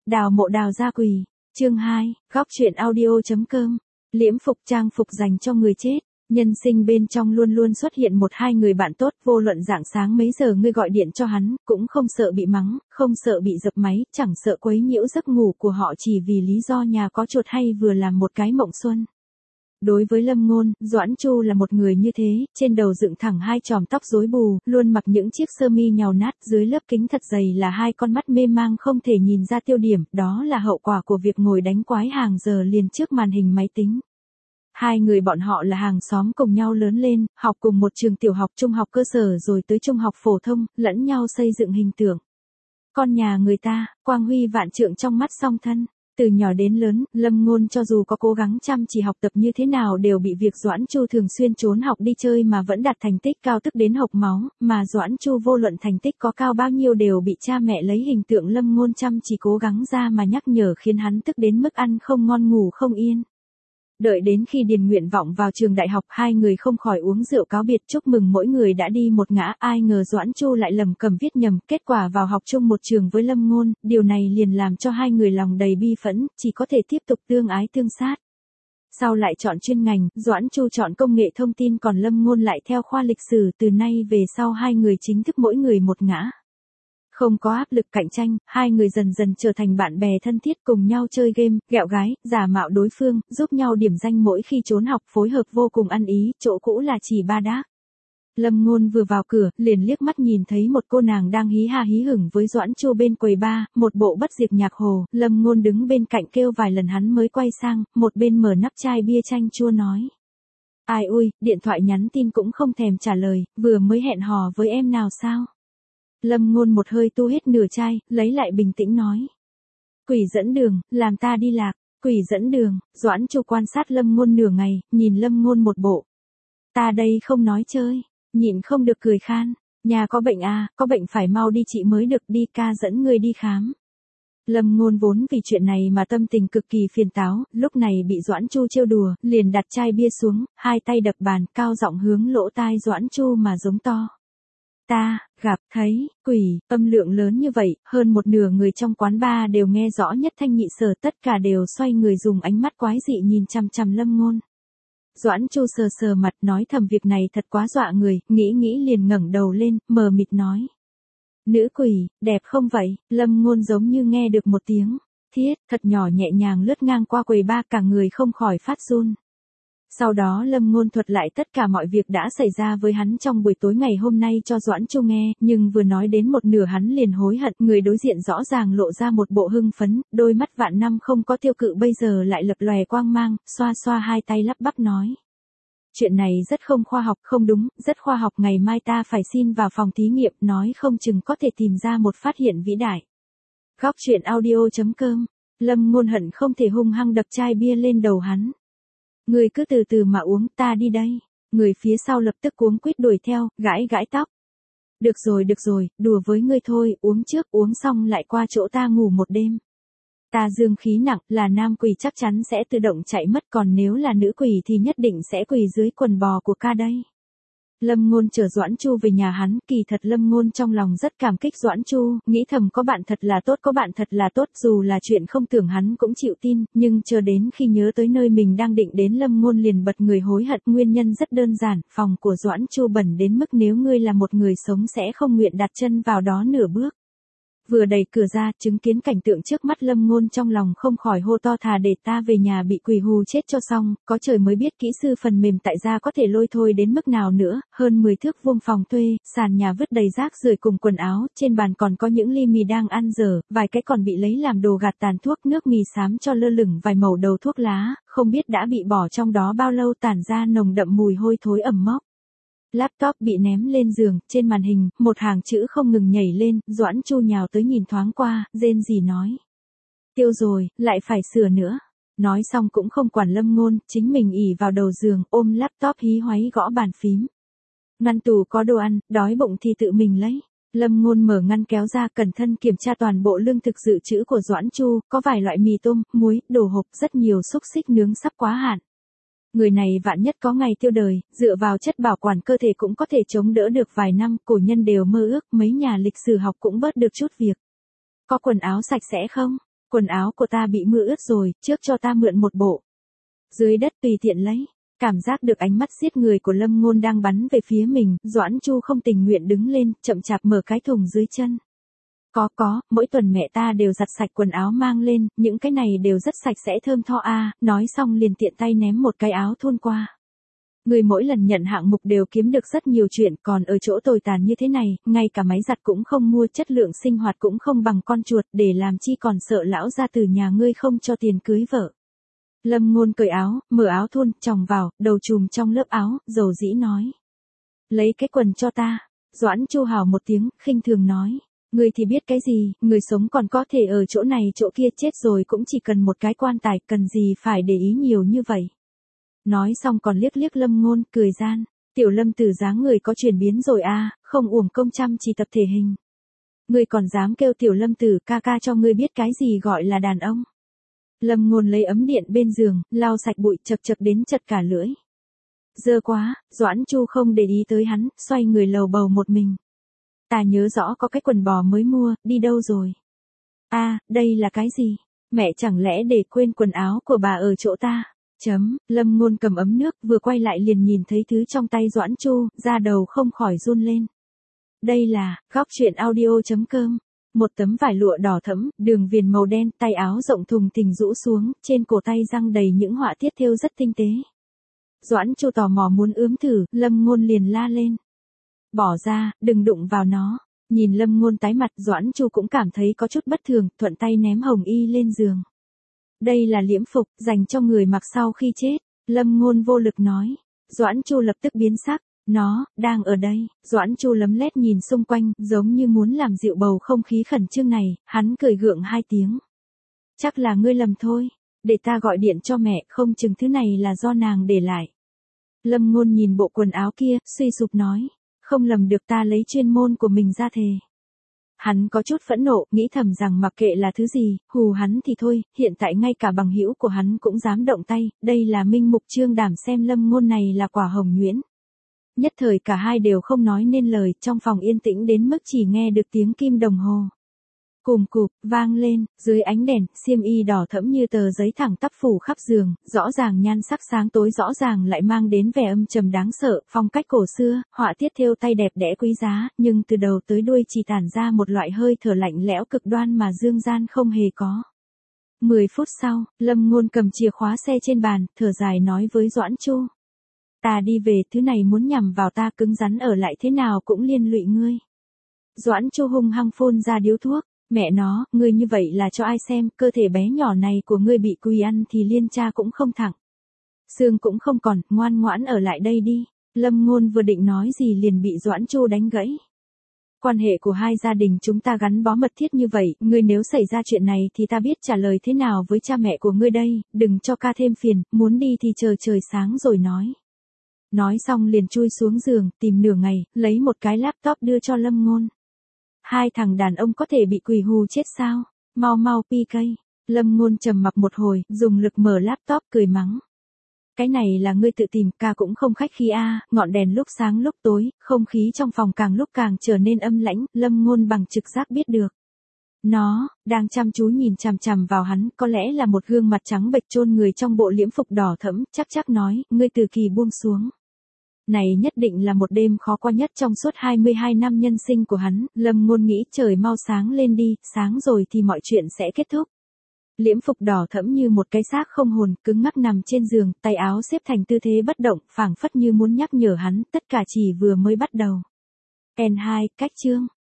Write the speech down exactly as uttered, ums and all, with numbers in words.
Đào mộ đào gia quỳ. Chương hai, góc truyện audio.com. Liễm phục trang phục dành cho người chết. Nhân sinh bên trong luôn luôn xuất hiện một hai người bạn tốt, vô luận rạng sáng mấy giờ ngươi gọi điện cho hắn, cũng không sợ bị mắng, không sợ bị dập máy, chẳng sợ quấy nhiễu giấc ngủ của họ chỉ vì lý do nhà có chuột hay vừa làm một cái mộng xuân. Đối với Lâm Ngôn, Doãn Chu là một người như thế, trên đầu dựng thẳng hai chòm tóc rối bù, luôn mặc những chiếc sơ mi nhàu nát, dưới lớp kính thật dày là hai con mắt mê mang không thể nhìn ra tiêu điểm, đó là hậu quả của việc ngồi đánh quái hàng giờ liền trước màn hình máy tính. Hai người bọn họ là hàng xóm cùng nhau lớn lên, học cùng một trường tiểu học trung học cơ sở rồi tới trung học phổ thông, lẫn nhau xây dựng hình tượng. Con nhà người ta, quang huy vạn trượng trong mắt song thân. Từ nhỏ đến lớn, Lâm Ngôn cho dù có cố gắng chăm chỉ học tập như thế nào đều bị việc Doãn Chu thường xuyên trốn học đi chơi mà vẫn đạt thành tích cao tức đến hộc máu, mà Doãn Chu vô luận thành tích có cao bao nhiêu đều bị cha mẹ lấy hình tượng Lâm Ngôn chăm chỉ cố gắng ra mà nhắc nhở khiến hắn tức đến mức ăn không ngon ngủ không yên. Đợi đến khi điền nguyện vọng vào trường đại học, hai người không khỏi uống rượu cáo biệt chúc mừng mỗi người đã đi một ngã, ai ngờ Doãn Chu lại lầm cầm viết nhầm, kết quả vào học chung một trường với Lâm Ngôn, điều này liền làm cho hai người lòng đầy bi phẫn, chỉ có thể tiếp tục tương ái tương sát. Sau lại chọn chuyên ngành, Doãn Chu chọn công nghệ thông tin còn Lâm Ngôn lại theo khoa lịch sử, từ nay về sau hai người chính thức mỗi người một ngã. Không có áp lực cạnh tranh, hai người dần dần trở thành bạn bè thân thiết cùng nhau chơi game, ghẹo gái, giả mạo đối phương, giúp nhau điểm danh mỗi khi trốn học phối hợp vô cùng ăn ý, chỗ cũ là chỉ ba đác. Lâm Ngôn vừa vào cửa, liền liếc mắt nhìn thấy một cô nàng đang hí ha hí hửng với Doãn Chu bên quầy bar, một bộ bất diệt nhạc hồ, Lâm Ngôn đứng bên cạnh kêu vài lần hắn mới quay sang, một bên mở nắp chai bia chanh chua nói. Ai ui, điện thoại nhắn tin cũng không thèm trả lời, vừa mới hẹn hò với em nào sao? Lâm Ngôn một hơi tu hết nửa chai, lấy lại bình tĩnh nói. Quỷ dẫn đường, làm ta đi lạc, quỷ dẫn đường, Doãn Chu quan sát Lâm Ngôn nửa ngày, nhìn Lâm Ngôn một bộ. Ta đây không nói chơi, nhịn không được cười khan, nhà có bệnh à, có bệnh phải mau đi trị mới được, đi ca dẫn người đi khám. Lâm Ngôn vốn vì chuyện này mà tâm tình cực kỳ phiền táo, lúc này bị Doãn Chu trêu đùa, liền đặt chai bia xuống, hai tay đập bàn, cao giọng hướng lỗ tai Doãn Chu mà giống to. Ta, gặp, thấy, quỷ, âm lượng lớn như vậy, hơn một nửa người trong quán bar đều nghe rõ nhất thanh nhị sở, tất cả đều xoay người dùng ánh mắt quái dị nhìn chằm chằm Lâm Ngôn. Doãn Chu sờ sờ mặt nói thầm việc này thật quá dọa người, nghĩ nghĩ liền ngẩng đầu lên, mờ mịt nói. Nữ quỷ, đẹp không vậy? Lâm Ngôn giống như nghe được một tiếng, thiết, thật nhỏ nhẹ nhàng lướt ngang qua quầy bar, cả người không khỏi phát run. Sau đó Lâm Ngôn thuật lại tất cả mọi việc đã xảy ra với hắn trong buổi tối ngày hôm nay cho Doãn Chu nghe, nhưng vừa nói đến một nửa hắn liền hối hận, người đối diện rõ ràng lộ ra một bộ hưng phấn, đôi mắt vạn năm không có tiêu cự bây giờ lại lập lòe quang mang, xoa xoa hai tay lắp bắp nói. Chuyện này rất không khoa học, không đúng, rất khoa học, ngày mai ta phải xin vào phòng thí nghiệm, nói không chừng có thể tìm ra một phát hiện vĩ đại. Góc truyện audio.com. Lâm Ngôn hận không thể hung hăng đập chai bia lên đầu hắn. Người cứ từ từ mà uống, ta đi đây. Người phía sau lập tức cuống quýt đuổi theo, gãi gãi tóc. Được rồi được rồi, đùa với ngươi thôi, uống trước, uống xong lại qua chỗ ta ngủ một đêm. Ta dương khí nặng, là nam quỷ chắc chắn sẽ tự động chạy mất, còn nếu là nữ quỷ thì nhất định sẽ quỳ dưới quần bò của ca đây. Lâm Ngôn chở Doãn Chu về nhà hắn, kỳ thật Lâm Ngôn trong lòng rất cảm kích Doãn Chu, nghĩ thầm có bạn thật là tốt, có bạn thật là tốt, dù là chuyện không tưởng hắn cũng chịu tin, nhưng chờ đến khi nhớ tới nơi mình đang định đến Lâm Ngôn liền bật người hối hận, nguyên nhân rất đơn giản, phòng của Doãn Chu bẩn đến mức nếu ngươi là một người sống sẽ không nguyện đặt chân vào đó nửa bước. Vừa đẩy cửa ra, chứng kiến cảnh tượng trước mắt Lâm Ngôn trong lòng không khỏi hô to, thà để ta về nhà bị quỷ hù chết cho xong, có trời mới biết kỹ sư phần mềm tại gia có thể lôi thôi đến mức nào nữa, hơn mười thước vuông phòng thuê, sàn nhà vứt đầy rác rưởi cùng quần áo, trên bàn còn có những ly mì đang ăn dở, vài cái còn bị lấy làm đồ gạt tàn thuốc, nước mì xám cho lơ lửng vài mẩu đầu thuốc lá, không biết đã bị bỏ trong đó bao lâu, tản ra nồng đậm mùi hôi thối ẩm mốc. Laptop bị ném lên giường, trên màn hình, một hàng chữ không ngừng nhảy lên, Doãn Chu nhào tới nhìn thoáng qua, rên rỉ nói. Tiêu rồi, lại phải sửa nữa. Nói xong cũng không quản Lâm Ngôn, chính mình ỉ vào đầu giường, ôm laptop hí hoáy gõ bàn phím. Ngăn tủ có đồ ăn, đói bụng thì tự mình lấy. Lâm Ngôn mở ngăn kéo ra, cẩn thận kiểm tra toàn bộ lương thực dự trữ của Doãn Chu, có vài loại mì tôm, muối, đồ hộp, rất nhiều xúc xích nướng sắp quá hạn. Người này vạn nhất có ngày tiêu đời, dựa vào chất bảo quản cơ thể cũng có thể chống đỡ được vài năm, cổ nhân đều mơ ước, mấy nhà lịch sử học cũng bớt được chút việc. Có quần áo sạch sẽ không? Quần áo của ta bị mưa ướt rồi, trước cho ta mượn một bộ. Dưới đất tùy tiện lấy. Cảm giác được ánh mắt giết người của Lâm Ngôn đang bắn về phía mình, Doãn Chu không tình nguyện đứng lên, chậm chạp mở cái thùng dưới chân. Có có, mỗi tuần mẹ ta đều giặt sạch quần áo mang lên, những cái này đều rất sạch sẽ thơm tho a. Nói xong liền tiện tay ném một cái áo thun qua. Người mỗi lần nhận hạng mục đều kiếm được rất nhiều chuyện, còn ở chỗ tồi tàn như thế này, ngay cả máy giặt cũng không mua, chất lượng sinh hoạt cũng không bằng con chuột, để làm chi còn sợ lão gia từ nhà ngươi không cho tiền cưới vợ. Lâm Ngôn cởi áo, mở áo thun, chòng vào, đầu chùm trong lớp áo, dầu dĩ nói. Lấy cái quần cho ta. Doãn Chu hào một tiếng, khinh thường nói. Người thì biết cái gì, người sống còn có thể ở chỗ này chỗ kia, chết rồi cũng chỉ cần một cái quan tài, cần gì phải để ý nhiều như vậy. Nói xong còn liếc liếc Lâm Ngôn, cười gian. Tiểu Lâm Tử dáng người có chuyển biến rồi a, không uổng công chăm chỉ tập thể hình. Ngươi còn dám kêu Tiểu Lâm Tử ca ca cho ngươi biết cái gì gọi là đàn ông. Lâm Ngôn lấy ấm điện bên giường, lau sạch bụi, chật chật đến chật cả lưỡi. Dơ quá, Doãn Chu không để ý tới hắn, xoay người lầu bầu một mình. Ta nhớ rõ có cái quần bò mới mua, đi đâu rồi? A, đây là cái gì? Mẹ chẳng lẽ để quên quần áo của bà ở chỗ ta? Chấm, Lâm Ngôn cầm ấm nước, vừa quay lại liền nhìn thấy thứ trong tay Doãn Chu, da đầu không khỏi run lên. Đây là, góc truyện audio chấm com. Một tấm vải lụa đỏ thẫm, đường viền màu đen, tay áo rộng thùng thình rũ xuống, trên cổ tay răng đầy những họa tiết thêu rất tinh tế. Doãn Chu tò mò muốn ướm thử, Lâm Ngôn liền la lên. Bỏ ra, đừng đụng vào nó. Nhìn Lâm Ngôn tái mặt, Doãn Chu cũng cảm thấy có chút bất thường, thuận tay ném hồng y lên giường. Đây là liễm phục, dành cho người mặc sau khi chết. Lâm Ngôn vô lực nói. Doãn Chu lập tức biến sắc. Nó, đang ở đây. Doãn Chu lấm lét nhìn xung quanh, giống như muốn làm dịu bầu không khí khẩn trương này, hắn cười gượng hai tiếng. Chắc là ngươi lầm thôi. Để ta gọi điện cho mẹ, không chừng thứ này là do nàng để lại. Lâm Ngôn nhìn bộ quần áo kia, suy sụp nói. Không lầm được, ta lấy chuyên môn của mình ra thề. Hắn có chút phẫn nộ, nghĩ thầm rằng mặc kệ là thứ gì, hù hắn thì thôi, hiện tại ngay cả bằng hữu của hắn cũng dám động tay, đây là minh mục trương đảm xem Lâm Ngôn này là quả hồng nhuyễn. Nhất thời cả hai đều không nói nên lời, trong phòng yên tĩnh đến mức chỉ nghe được tiếng kim đồng hồ. Cùm cụp, vang lên, dưới ánh đèn, xiêm y đỏ thẫm như tờ giấy thẳng tắp phủ khắp giường, rõ ràng nhan sắc sáng tối rõ ràng lại mang đến vẻ âm trầm đáng sợ, phong cách cổ xưa, họa tiết thêu tay đẹp đẽ quý giá, nhưng từ đầu tới đuôi chỉ tản ra một loại hơi thở lạnh lẽo cực đoan mà dương gian không hề có. Mười phút sau, Lâm Ngôn cầm chìa khóa xe trên bàn, thở dài nói với Doãn Chu. Ta đi về, thứ này muốn nhằm vào ta, cứng rắn ở lại thế nào cũng liên lụy ngươi. Doãn Chu hung hăng phun ra điếu thuốc. Mẹ nó, ngươi như vậy là cho ai xem, cơ thể bé nhỏ này của ngươi bị quỳ ăn thì liên cha cũng không thẳng. Xương cũng không còn, ngoan ngoãn ở lại đây đi. Lâm Ngôn vừa định nói gì liền bị Doãn Chu đánh gãy. Quan hệ của hai gia đình chúng ta gắn bó mật thiết như vậy, ngươi nếu xảy ra chuyện này thì ta biết trả lời thế nào với cha mẹ của ngươi đây, đừng cho ca thêm phiền, muốn đi thì chờ trời sáng rồi nói. Nói xong liền chui xuống giường, tìm nửa ngày, lấy một cái laptop đưa cho Lâm Ngôn. Hai thằng đàn ông có thể bị quỳ hù chết sao? Mau mau pê ca. Lâm Ngôn trầm mặc một hồi, dùng lực mở laptop cười mắng. Cái này là ngươi tự tìm, ca cũng không khách khí a, ngọn đèn lúc sáng lúc tối, không khí trong phòng càng lúc càng trở nên âm lãnh, Lâm Ngôn bằng trực giác biết được. Nó, đang chăm chú nhìn chằm chằm vào hắn, có lẽ là một gương mặt trắng bệch chôn người trong bộ liễm phục đỏ thẫm, chắc chắc nói, ngươi từ kỳ buông xuống. Này nhất định là một đêm khó qua nhất trong suốt hai mươi hai năm nhân sinh của hắn, Lâm Ngôn nghĩ trời mau sáng lên đi, sáng rồi thì mọi chuyện sẽ kết thúc. Liễm phục đỏ thẫm như một cái xác không hồn, cứng ngắc nằm trên giường, tay áo xếp thành tư thế bất động, phảng phất như muốn nhắc nhở hắn, tất cả chỉ vừa mới bắt đầu. N hai, cách chương.